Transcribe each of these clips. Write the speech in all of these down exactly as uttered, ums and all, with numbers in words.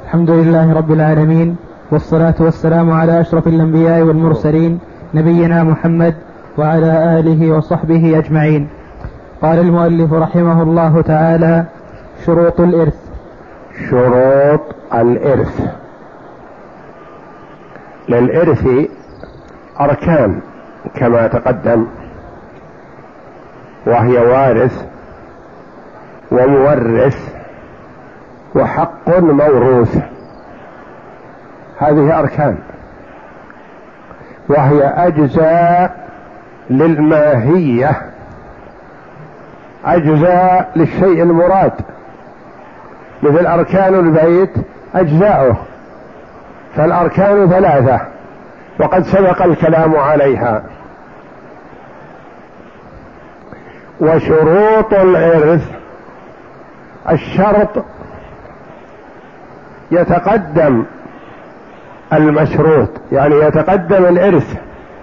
الحمد لله رب العالمين، والصلاة والسلام على أشرف الأنبياء والمرسلين نبينا محمد وعلى آله وصحبه أجمعين. قال المؤلف رحمه الله تعالى: شروط الإرث. شروط الإرث. للإرث أركان كما تقدم، وهي وارث ومورث وحق موروث. هذه أركان، وهي أجزاء للماهية، أجزاء للشيء المراد، مثل أركان البيت أجزاؤه، فالأركان ثلاثة وقد سبق الكلام عليها. وشروط الإرث: الشرط يتقدم المشروط، يعني يتقدم الإرث،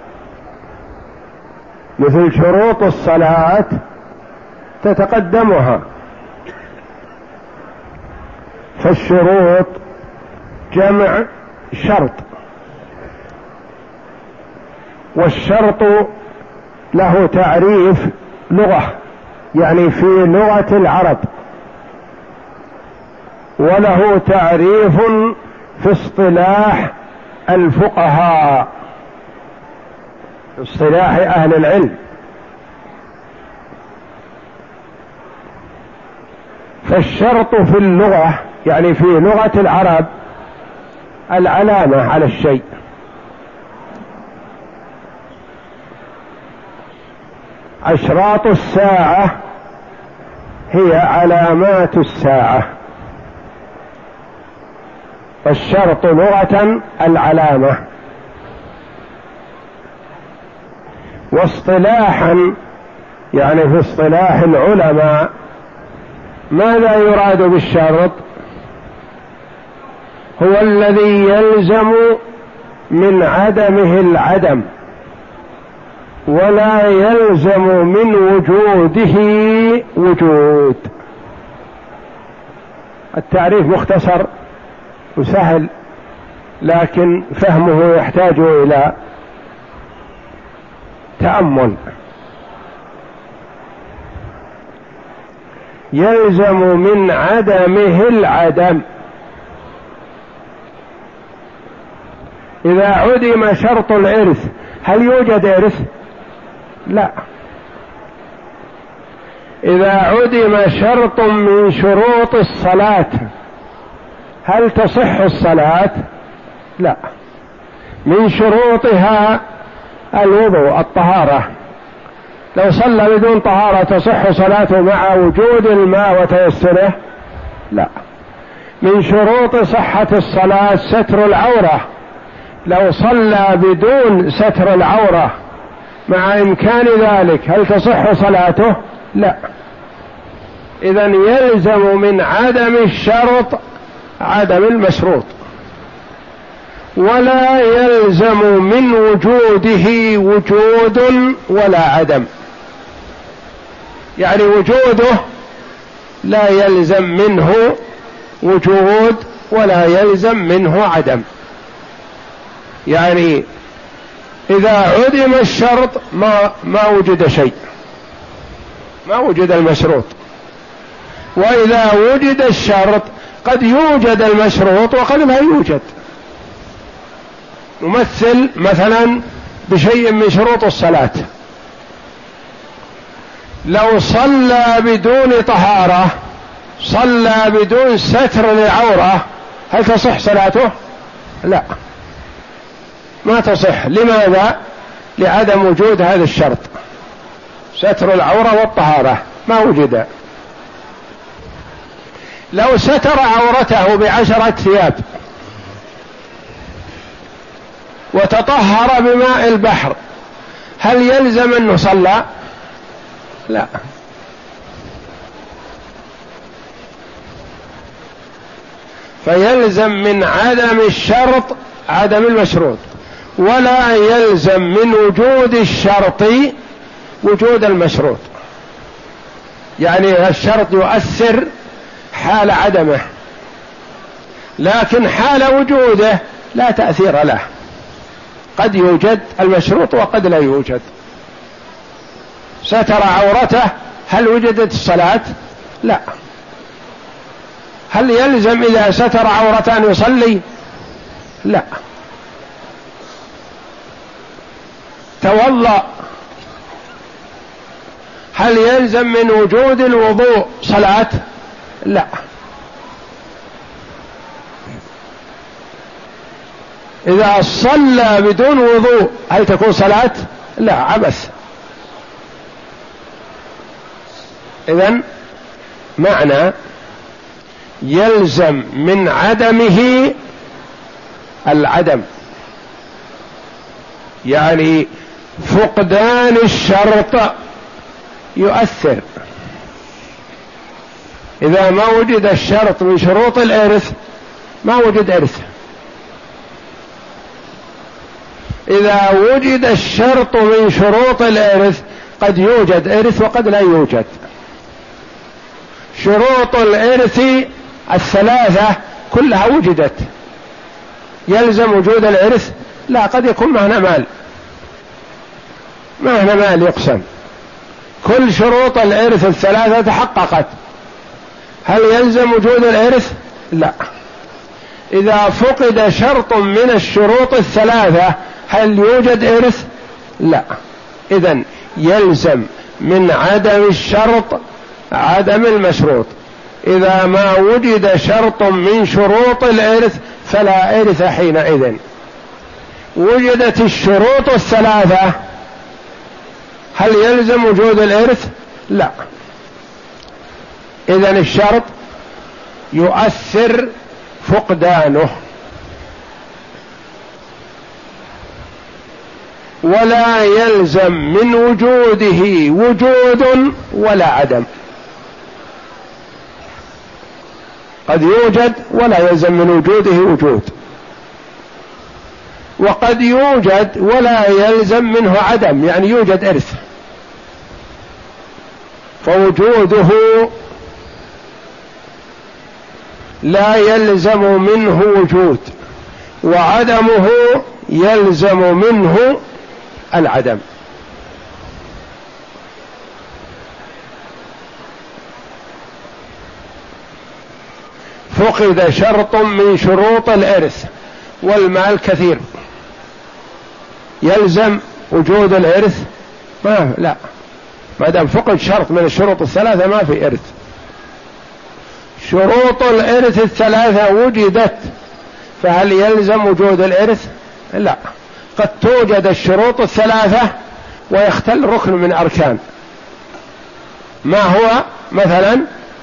مثل شروط الصلاة تتقدمها. فالشروط جمع شرط، والشرط له تعريف لغة، يعني في لغة العرب، وله تعريف في اصطلاح الفقهاء، في اصطلاح أهل العلم. فالشرط في اللغة، يعني في لغة العرب، العلامة على الشيء. أشراط الساعة هي علامات الساعة، والشرط لغة العلامة. واصطلاحا، يعني في اصطلاح العلماء، ماذا يراد بالشرط؟ هو الذي يلزم من عدمه العدم، ولا يلزم من وجوده وجود. التعريف مختصر وسهل، لكن فهمه يحتاج إلى تأمل. يلزم من عدمه العدم. إذا عدم شرط الإرث هل يوجد إرث؟ لا. إذا عدم شرط من شروط الصلاة هل تصح الصلاة؟ لا. من شروطها الوضوء، الطهارة. لو صلى بدون طهارة تصح صلاته مع وجود الماء وتيسره؟ لا. من شروط صحة الصلاة ستر العورة. لو صلى بدون ستر العورة مع إمكان ذلك هل تصح صلاته؟ لا. إذن يلزم من عدم الشرط عدم المشروط، ولا يلزم من وجوده وجود ولا عدم. يعني وجوده لا يلزم منه وجود ولا يلزم منه عدم. يعني إذا عدم الشرط ما ما وجد شيء، ما وجد المشروط. وإذا وجد الشرط قد يوجد المشروط وقد لا يوجد. نمثل مثلا بشيء من شروط الصلاة. لو صلى بدون طهارة، صلى بدون ستر للعورة، هل تصح صلاته؟ لا، ما تصح. لماذا؟ لعدم وجود هذا الشرط، ستر العورة والطهارة ما وجد. لو ستر عورته بعشرة ثياب وتطهر بماء البحر هل يلزم أنه صلى؟ لا. فيلزم من عدم الشرط عدم المشروط، ولا يلزم من وجود الشرط وجود المشروط. يعني الشرط يؤثر حال عدمه، لكن حال وجوده لا تأثير له، قد يوجد المشروط وقد لا يوجد. ستر عورته، هل وجدت الصلاة؟ لا. هل يلزم إذا ستر عورته أن يصلي؟ لا. توضأ، هل يلزم من وجود الوضوء صلاة؟ لا. إذا صلى بدون وضوء هل تكون صلاة؟ لا، عبث. إذن معنى يلزم من عدمه العدم، يعني فقدان الشرط يؤثر. إذا ما وجد الشرط من شروط الإرث ما وجد إرث. إذا وجد الشرط من شروط الإرث قد يوجد إرث وقد لا يوجد. شروط الإرث الثلاثة كلها وجدت، يلزم وجود الإرث؟ لا، قد يكون معنا مال، معنا مال يقسم. كل شروط الإرث الثلاثة تحققت، هل يلزم وجود الإرث؟ لا. إذا فقد شرط من الشروط الثلاثة هل يوجد إرث؟ لا. إذن يلزم من عدم الشرط عدم المشروط. إذا ما وجد شرط من شروط الإرث فلا إرث حينئذ. وجدت الشروط الثلاثة هل يلزم وجود الإرث؟ لا. إذن الشرط يؤثر فقدانه، ولا يلزم من وجوده وجود ولا عدم. قد يوجد ولا يلزم من وجوده وجود، وقد يوجد ولا يلزم منه عدم، يعني يوجد إرث. فوجوده لا يلزم منه وجود، وعدمه يلزم منه العدم. فقد شرط من شروط الإرث والمال كثير، يلزم وجود الإرث؟ ما لا، ما دام فقد شرط من الشروط الثلاثة ما في إرث. شروط الإرث الثلاثة وجدت، فهل يلزم وجود الإرث؟ لا. قد توجد الشروط الثلاثة ويختل ركن من أركان. ما هو؟ مثلا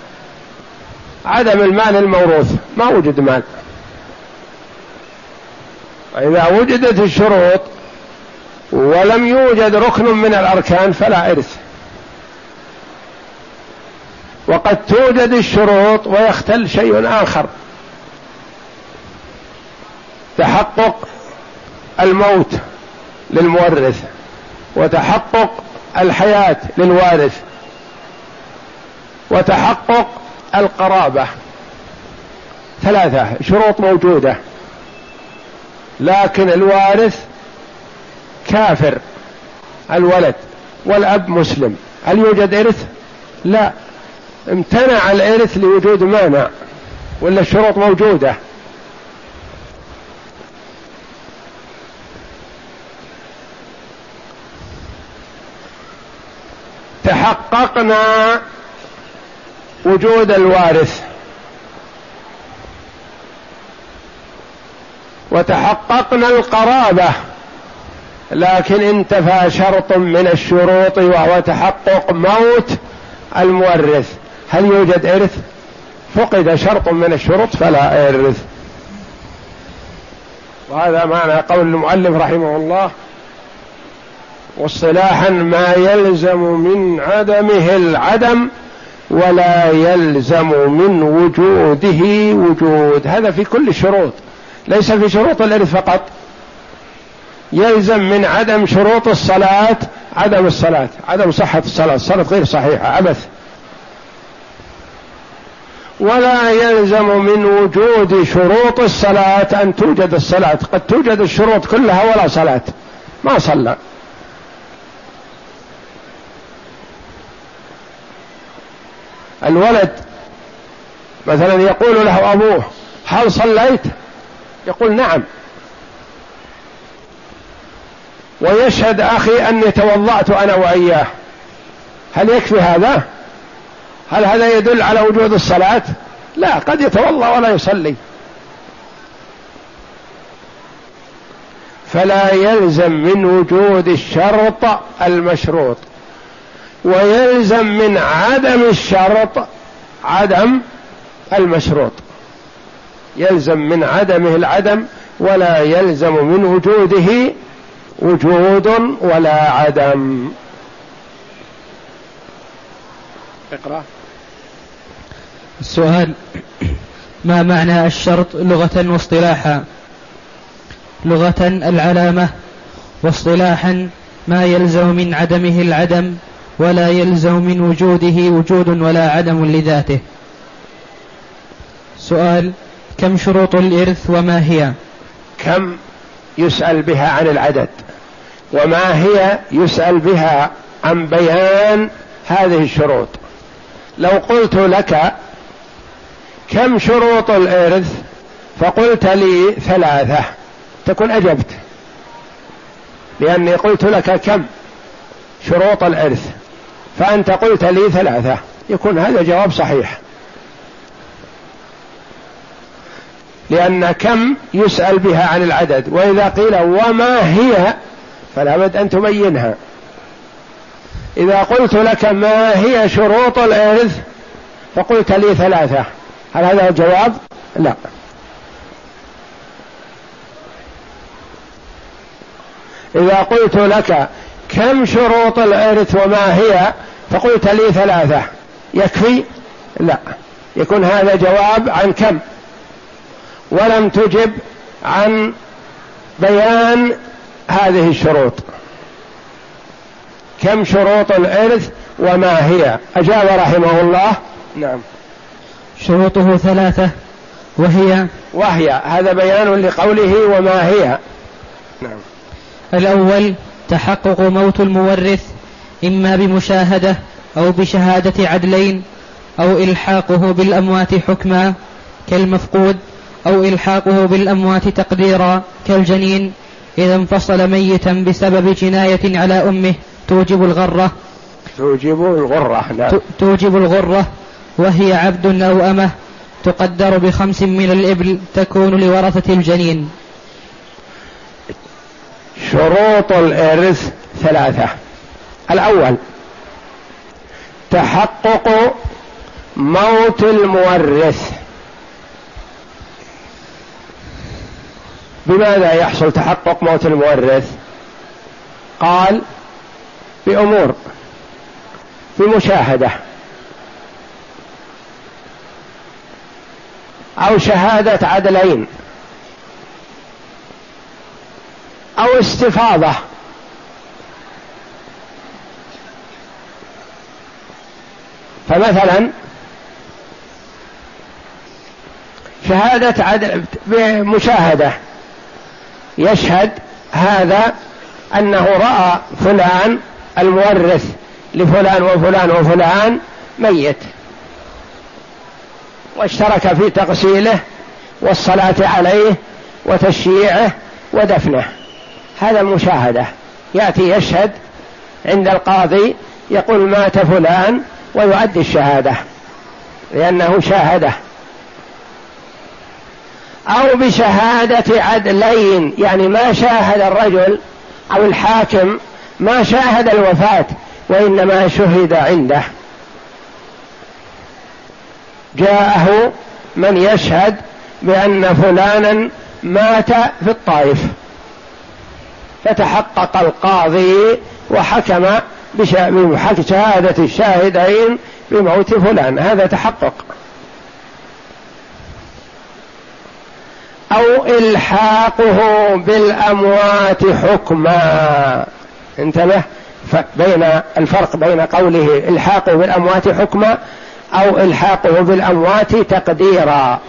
عدم المال الموروث، ما وجد مال. إذا وجدت الشروط ولم يوجد ركن من الأركان فلا إرث. وقد توجد الشروط ويختل شيء آخر، تحقق الموت للمورث وتحقق الحياة للوارث وتحقق القرابة، ثلاثة شروط موجودة، لكن الوارث كافر الولد والأب مسلم، هل يوجد إرث؟ لا، امتنع الإرث لوجود مانع، ولا الشروط موجودة. تحققنا وجود الوارث وتحققنا القرابة، لكن انتفى شرط من الشروط وهو تحقق موت المورث، هل يوجد إرث؟ فقد شرط من الشروط فلا إرث. وهذا معنى قول المؤلف رحمه الله: واصطلاحا ما يلزم من عدمه العدم ولا يلزم من وجوده وجود. هذا في كل الشروط، ليس في شروط الإرث فقط. يلزم من عدم شروط الصلاة عدم الصلاة، عدم صحة الصلاة، الصلاة غير صحيحة عبث. ولا يلزم من وجود شروط الصلاة أن توجد الصلاة، قد توجد الشروط كلها ولا صلاة، ما صلى. الولد مثلا يقول له أبوه هل صليت؟ يقول نعم، ويشهد أخي أني توضأت أنا وإياه، هل يكفي هذا؟ هل هذا يدل على وجود الصلاة؟ لا، قد يتوضأ ولا يصلي. فلا يلزم من وجود الشرط المشروط، ويلزم من عدم الشرط عدم المشروط، يلزم من عدمه العدم، ولا يلزم من وجوده وجود ولا عدم. اقرأ. السؤال: ما معنى الشرط لغة واصطلاحا؟ لغة العلامة، واصطلاحا ما يلزم من عدمه العدم، ولا يلزم من وجوده وجود ولا عدم لذاته. سؤال: كم شروط الإرث وما هي؟ كم يسأل بها عن العدد، وما هي يسأل بها عن بيان هذه الشروط. لو قلت لك كم شروط الإرث فقلت لي ثلاثة تكون أجبت، لأني قلت لك كم شروط الإرث فأنت قلت لي ثلاثة، يكون هذا جواب صحيح، لأن كم يسأل بها عن العدد، وإذا قيل وما هي فلا بد أن تبينها. إذا قلت لك ما هي شروط الإرث فقلت لي ثلاثة، هل هذا الجواب؟ لا. إذا قلت لك كم شروط الإرث وما هي فقلت لي ثلاثة، يكفي؟ لا، يكون هذا جواب عن كم، ولم تجب عن بيان هذه الشروط. كم شروط الإرث وما هي؟ أجاب رحمه الله نعم. شروطه ثلاثة، وهي وهي هذا بيان لقوله وما هي. نعم. الأول: تحقق موت المورث، إما بمشاهدة أو بشهادة عدلين، أو إلحاقه بالأموات حكما كالمفقود، أو إلحاقه بالأموات تقديرا كالجنين إذا انفصل ميتا بسبب جناية على أمه توجب الغرة. توجب الغرة. نعم. توجب الغرة، وهي عبد أو أمه، تقدر بخمس من الإبل، تكون لورثة الجنين. شروط الإرث ثلاثة. الأول: تحقق موت المورث. بماذا يحصل تحقق موت المورث؟ قال بأمور: بمشاهدة، أو شهادة عدلين، أو استفاضة. فمثلا شهادة عدل بمشاهدة، يشهد هذا أنه رأى فلان المورث لفلان وفلان وفلان ميت، واشترك في تغسيله والصلاة عليه وتشييعه ودفنه. هذا المشاهدة، يأتي يشهد عند القاضي يقول مات فلان ويؤدي الشهادة لأنه شاهده. أو بشهادة عدلين، يعني ما شاهد الرجل أو الحاكم ما شاهد الوفاة، وإنما شهد عنده، جاءه من يشهد بأن فلانا مات في الطائف، فتحقق القاضي وحكم بشهادة الشاهدين بموت فلان، هذا تحقق. أو إلحاقه بالأموات حكما. انتبه بين الفرق بين قوله إلحاقه بالأموات حكما أو إلحاقه بالأموات تقديرا.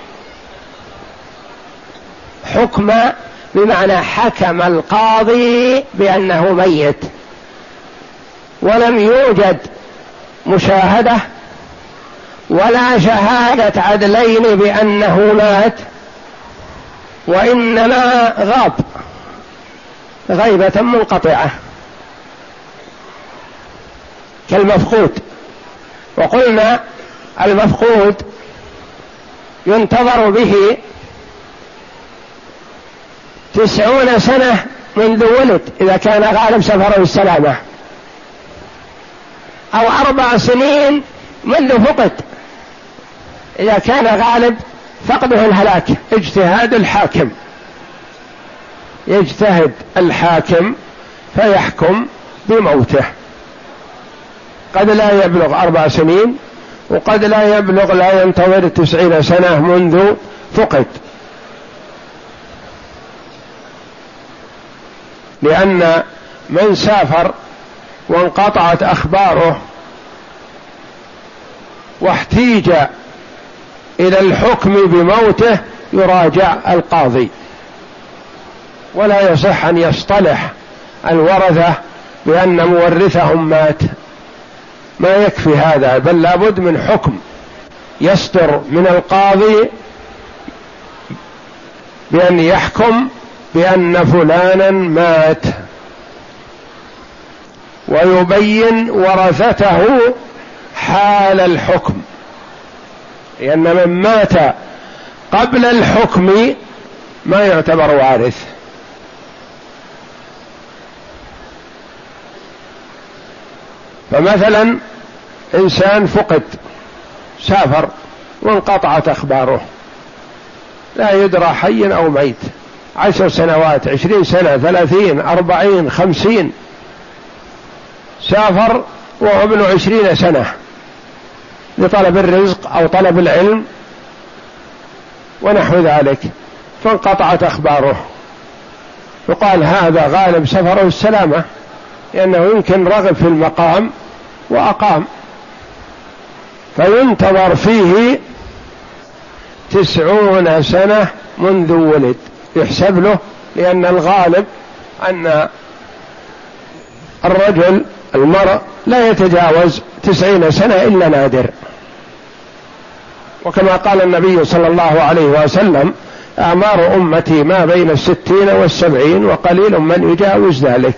حكم بمعنى حكم القاضي بأنه ميت ولم يوجد مشاهدة ولا شهادة عدلين بأنه مات، وإنما غاب غيبة منقطعة كالمفقود. وقلنا المفقود ينتظر به تسعون سنة منذ ولد إذا كان غالب سفره السلامة، أو أربع سنين منذ فقد إذا كان غالب فقده الهلاك. اجتهاد الحاكم، يجتهد الحاكم فيحكم بموته. قد لا يبلغ أربع سنين وقد لا يبلغ، لا ينتظر تسعين سنة منذ فقد، لأن من سافر وانقطعت أخباره واحتيج إلى الحكم بموته يراجع القاضي، ولا يصح أن يصطلح الورثة بأن مورثهم مات، ما يكفي هذا، بل لابد من حكم يصدر من القاضي بأن يحكم بأن فلانا مات، ويبين ورثته حال الحكم، لأن من مات قبل الحكم ما يعتبر وارث. فمثلا إنسان فقد، سافر وانقطعت أخباره، لا يدرى حي أو ميت، عشر سنوات، عشرين سنة، ثلاثين، أربعين، خمسين، سافر وهو ابن عشرين سنة لطلب الرزق أو طلب العلم ونحو ذلك، فانقطعت أخباره، يقال هذا غالب سفره السلامة، لأنه يمكن رغب في المقام وأقام، فينتظر فيه تسعون سنة منذ ولد يحسب له، لأن الغالب أن الرجل المرء لا يتجاوز تسعين سنة إلا نادر، وكما قال النبي صلى الله عليه وسلم أعمار أمتي ما بين الستين والسبعين وقليل من يجاوز ذلك،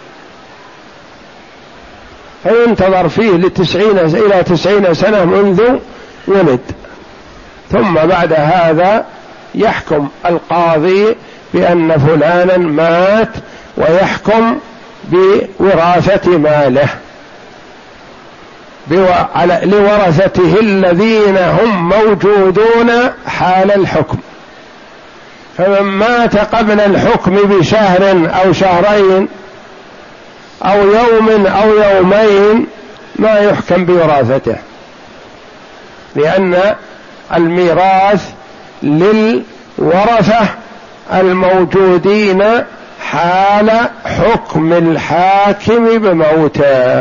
فينتظر فيه لتسعين إلى تسعين سنة منذ ولد، ثم بعد هذا يحكم القاضي بأن فلانا مات ويحكم بوراثة ماله لورثته الذين هم موجودون حال الحكم. فمن مات قبل الحكم بشهر أو شهرين أو يوم أو يومين ما يحكم بوراثته، لأن الميراث للورثة الموجودين حال حكم الحاكم بموته.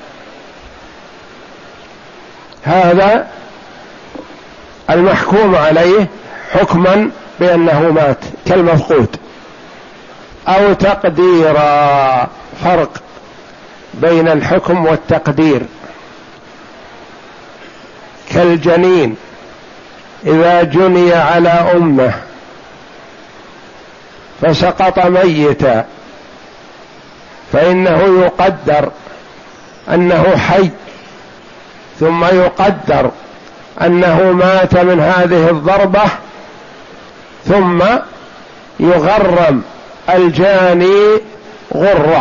هذا المحكوم عليه حكما بأنه مات كالمفقود، أو تقديرا، فرق بين الحكم والتقدير، كالجنين إذا جني على أمه فسقط ميتا فإنه يقدر أنه حي، ثم يقدر أنه مات من هذه الضربة، ثم يغرم الجاني غرة،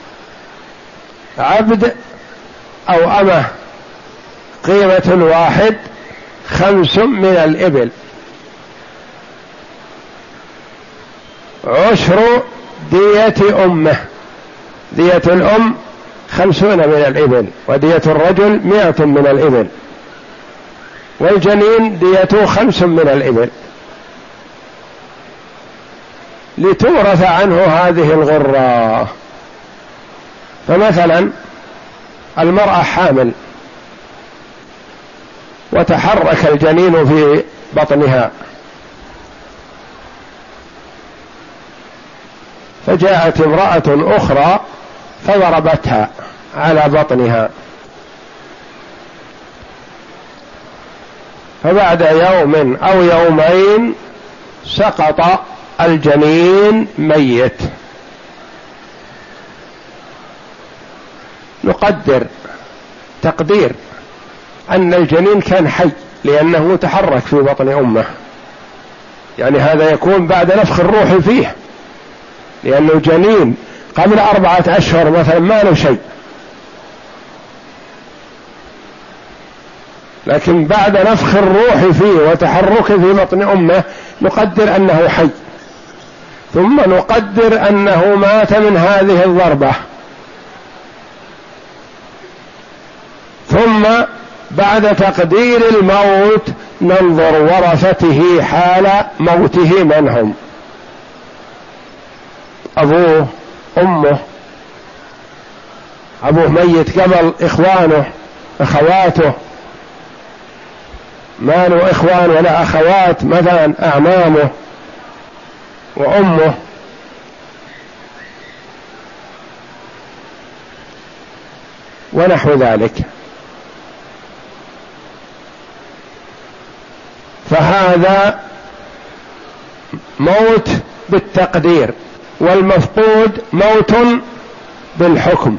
عبد أو أمه، قيمة الواحد خمس من الإبل، عشر دية أمه، دية الأم خمسون من الإبل، ودية الرجل مئة من الإبل، والجنين ديته خمس من الإبل، لتورث عنه هذه الغرة. فمثلا المرأة حامل وتحرك الجنين في بطنها، فجاءت امرأة أخرى فضربتها على بطنها، فبعد يوم أو يومين سقط الجنين ميت. نقدر تقدير أن الجنين كان حي لأنه تحرك في بطن أمه، يعني هذا يكون بعد نفخ الروح فيه، لأنه جنين قبل أربعة أشهر مثلا ما له شيء، لكن بعد نفخ الروح فيه وتحركه في بطن أمه نقدر أنه حي، ثم نقدر أنه مات من هذه الضربة، ثم بعد تقدير الموت ننظر ورثته حال موته من هم، أبوه، أمه، أبوه ميت قبل، إخوانه، أخواته، ما له إخوان ولا أخوات، مثلا أعمامه وأمه، ونحو ذلك. فهذا موت بالتقدير، والمفقود موت بالحكم.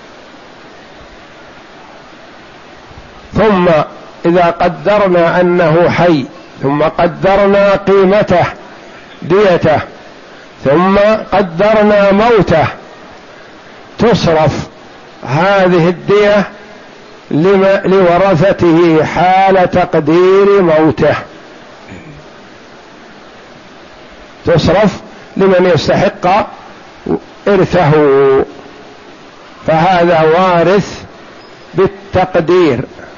ثم إذا قدرنا أنه حي، ثم قدرنا قيمته ديته، ثم قدرنا موته، تصرف هذه الدية لورثته حال تقدير موته، تصرف لمن يستحق إرثه، فهذا وارث بالتقدير.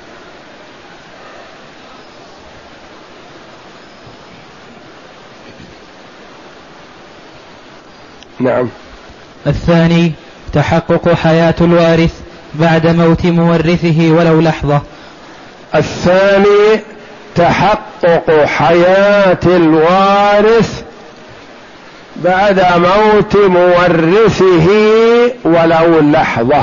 نعم. الثاني تحقق حياة الوارث بعد موت مورثه ولو لحظة. الثاني تحقق حياة الوارث بعد موت مورثه ولو لحظة،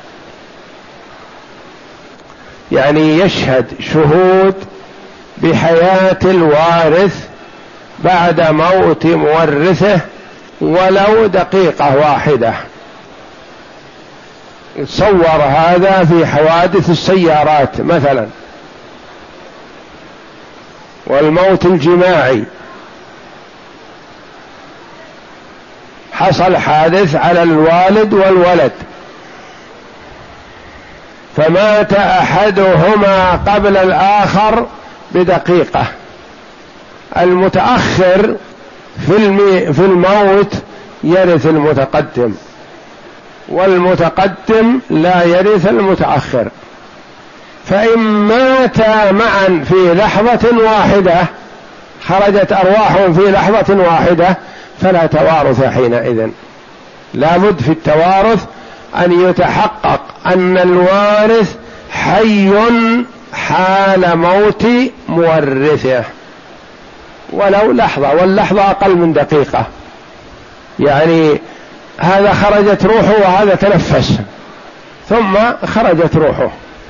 يعني يشهد شهود بحياة الوارث بعد موت مورثه ولو دقيقة واحدة. يتصور هذا في حوادث السيارات مثلا، والموت الجماعي، حصل حادث على الوالد والولد، فمات أحدهما قبل الآخر بدقيقة، المتأخر في الموت يرث المتقدم، والمتقدم لا يرث المتأخر. فإن ماتا معا في لحظة واحدة، خرجت أرواحهم في لحظة واحدة، فلا توارث حينئذ. لا بد في التوارث أن يتحقق أن الوارث حي حال موت مورثه ولو لحظة، واللحظة أقل من دقيقة، يعني هذا خرجت روحه وهذا تنفس ثم خرجت روحه،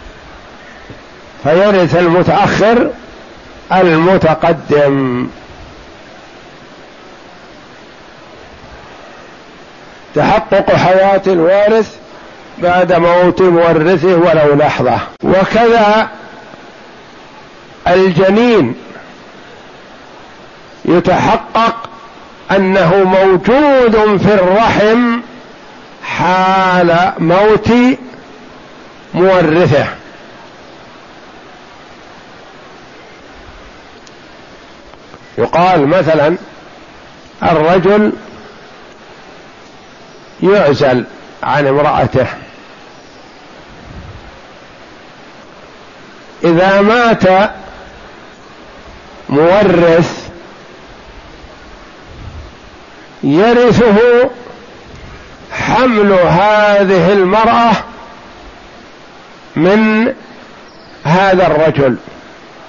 فيرث المتأخر المتقدم. تحقق حياة الوارث بعد موت مورثه ولو لحظة. وكذا الجنين يتحقق أنه موجود في الرحم حال موت مورثه. يقال مثلا الرجل يعزل عن امرأته، إذا مات مورث يرثه حمل هذه المرأة من هذا الرجل،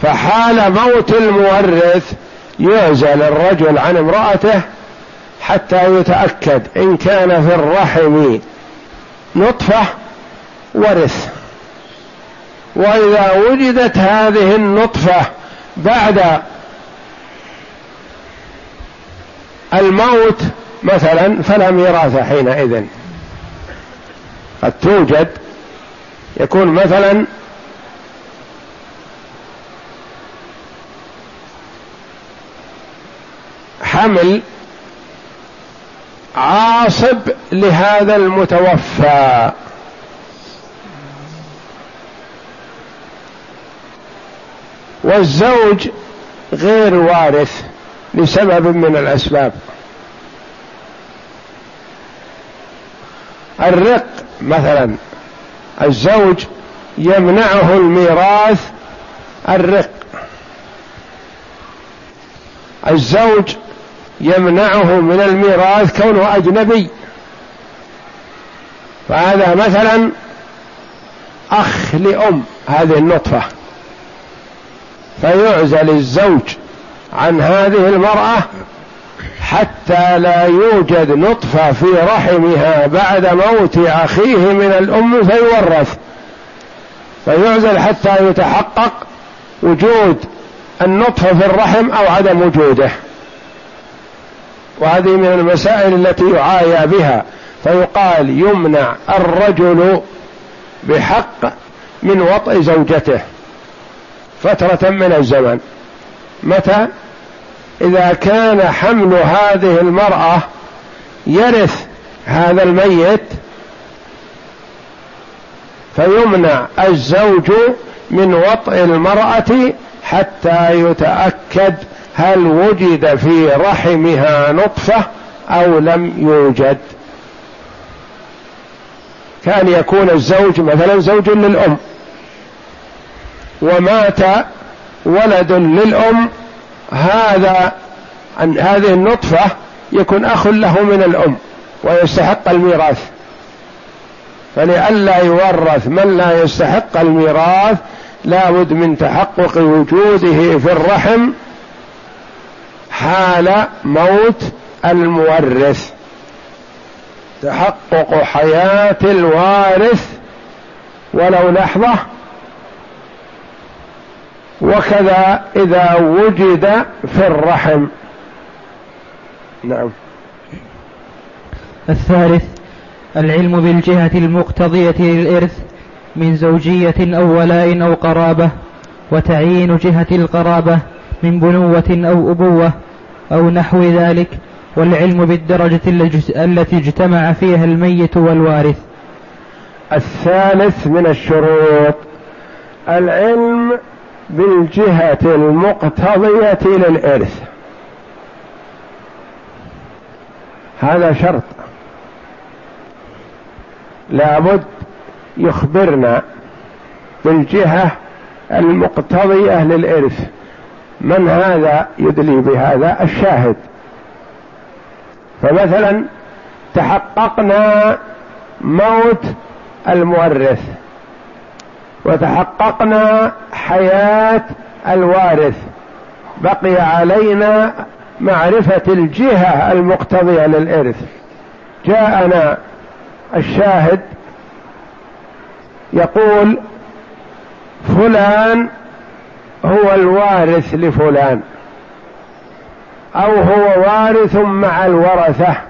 فحال موت المورث يعزل الرجل عن امرأته حتى يتأكد إن كان في الرحم نطفة ورث، وإذا وجدت هذه النطفة بعد الموت مثلا فلا ميراث حينئذ. قد توجد يكون مثلا حمل عاصب لهذا المتوفى والزوج غير وارث لسبب من الأسباب. الرق مثلا الزوج يمنعه الميراث، الرق الزوج يمنعه من الميراث كونه أجنبي، فهذا مثلا أخ لأم هذه النطفة، فيعزل الزوج عن هذه المرأة حتى لا يوجد نطفة في رحمها بعد موت أخيه من الأم فيورث، فيعزل حتى يتحقق وجود النطفة في الرحم أو عدم وجوده. وهذه من المسائل التي يعايا بها، فيقال يمنع الرجل بحق من وطئ زوجته فترة من الزمن. متى؟ إذا كان حمل هذه المرأة يرث هذا الميت فيمنع الزوج من وطئ المرأة حتى يتأكد هل وجد في رحمها نطفة أو لم يوجد. كان يكون الزوج مثلا زوج للأم ومات ولد للأم، هذا أن هذه النطفة يكون أخ له من الأم ويستحق الميراث، فلئلا يورث من لا يستحق الميراث لا بد من تحقق وجوده في الرحم حال موت المورث، تحقق حياة الوارث ولو لحظة، وكذا إذا وجد في الرحم. نعم. الثالث العلم بالجهة المقتضية للإرث من زوجية أو ولاء أو قرابة، وتعيين جهة القرابة من بنوة أو أبوة أو نحو ذلك، والعلم بالدرجة التي اجتمع فيها الميت والوارث. الثالث من الشروط العلم بالجهة المقتضية للإرث، هذا شرط لابد يخبرنا بالجهة المقتضية للإرث. من هذا يدلي بهذا؟ الشاهد. فمثلا تحققنا موت المورث وتحققنا حياة الوارث، بقي علينا معرفة الجهة المقتضية للإرث. جاءنا الشاهد يقول فلان هو الوارث لفلان، أو هو وارث مع الورثة،